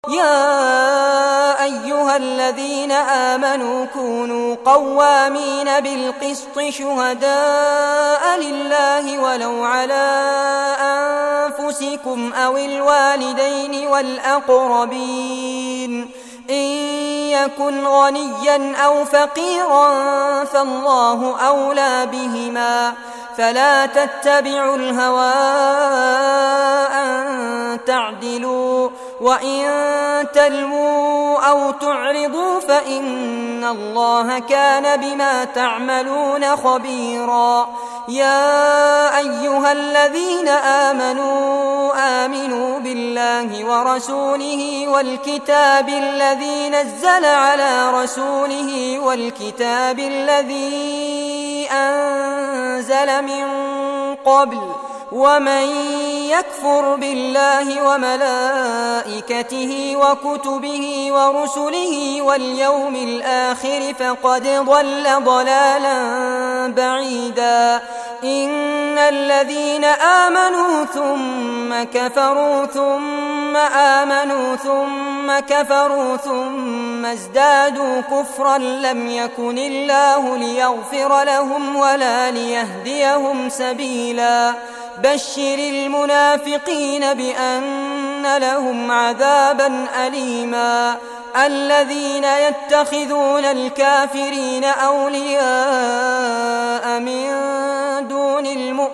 يا أيها الذين آمنوا كونوا قوامين بالقسط شهداء لله ولو على أنفسكم أو الوالدين والأقربين إن يكن غنيا أو فقيرا فالله أولى بهما فلا تتبعوا الهوى أن تعدلوا وإن تلووا أو تعرضوا فإن الله كان بما تعملون خبيرا. يا أيها الذين آمنوا بالله ورسوله والكتاب الذي نزل على رسوله والكتاب الذي أنزل من قبل ومن يكفر بالله وملائكته وكتبه ورسله واليوم الآخر فقد ضل ضلالا بعيدا. إن الذين آمنوا ثم كفروا ثم آمنوا ثم كفروا ثم ازدادوا كفرا لم يكن الله ليغفر لهم ولا ليهديهم سبيلا. بشر المنافقين بأن لهم عذابا أليما. الذين يتخذون الكافرين أولياء من دون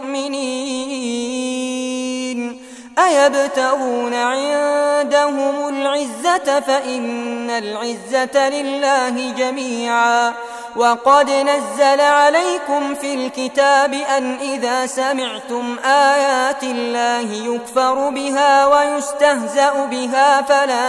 المؤمنين أيبتغون عندهم العزة فإن العزة لله جميعا. وقد نزل عليكم في الكتاب أن إذا سمعتم آيات الله يكفر بها ويستهزأ بها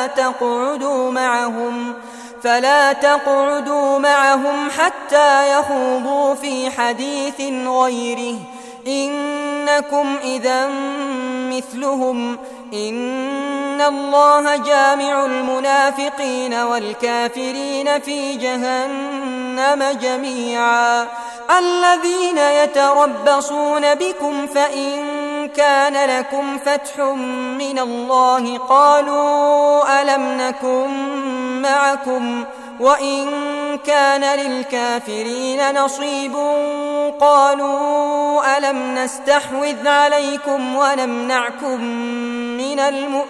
فلا تقعدوا معهم حتى يخوضوا في حديث غيره إنكم إذا مثلهم. إن الله جامع المنافقين والكافرين في جهنم جميعا. الذين يتربصون بكم فإن كان لكم فتح من الله قالوا ألم نكن معكم وإن كان للكافرين نصيب قالوا ألم نستحوذ عليكم ونمنعكم من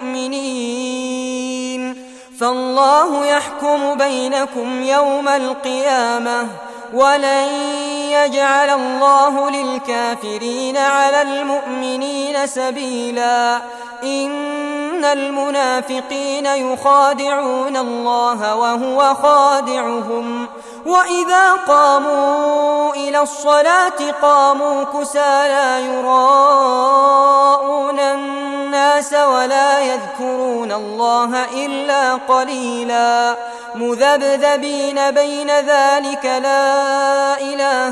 المؤمنين فالله يحكم بينكم يوم القيامة ولن يجعل الله للكافرين على المؤمنين سبيلا. إن المنافقين يخادعون الله وهو خادعهم وإذا قاموا إلى الصلاة قاموا كسالى يراءون الناس ولا يذكرون الله إلا قليلا. مذبذبين بين ذلك لا إله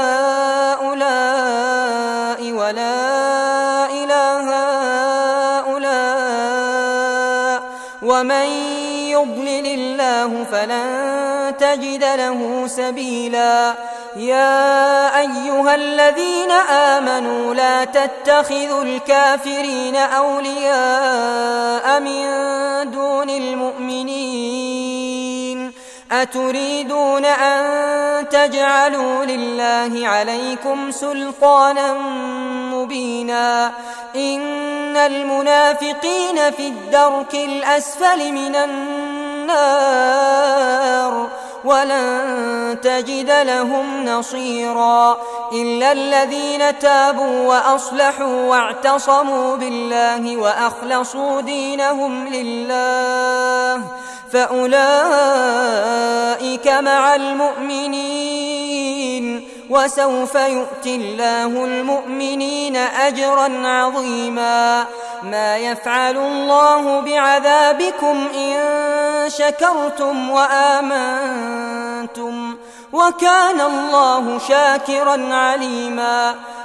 هؤلاء ولا إله هؤلاء ومن يضلل الله فلن تجد له سبيلا. يا أيها الذين آمنوا لا تتخذوا الكافرين أولياء من دون المؤمنين أتريدون أن تجعلوا لله عليكم سلطانا مبينا. إن المنافقين في الدرك الأسفل من النار ولن تجد لهم نصيرا إلا الذين تابوا وأصلحوا واعتصموا بالله وأخلصوا دينهم لله فأولئك مع المؤمنين وسوف يؤتي الله المؤمنين أجرا عظيما. ما يفعل الله بعذابكم إن شكرتم وآمنتم وكان الله شاكرا عليما.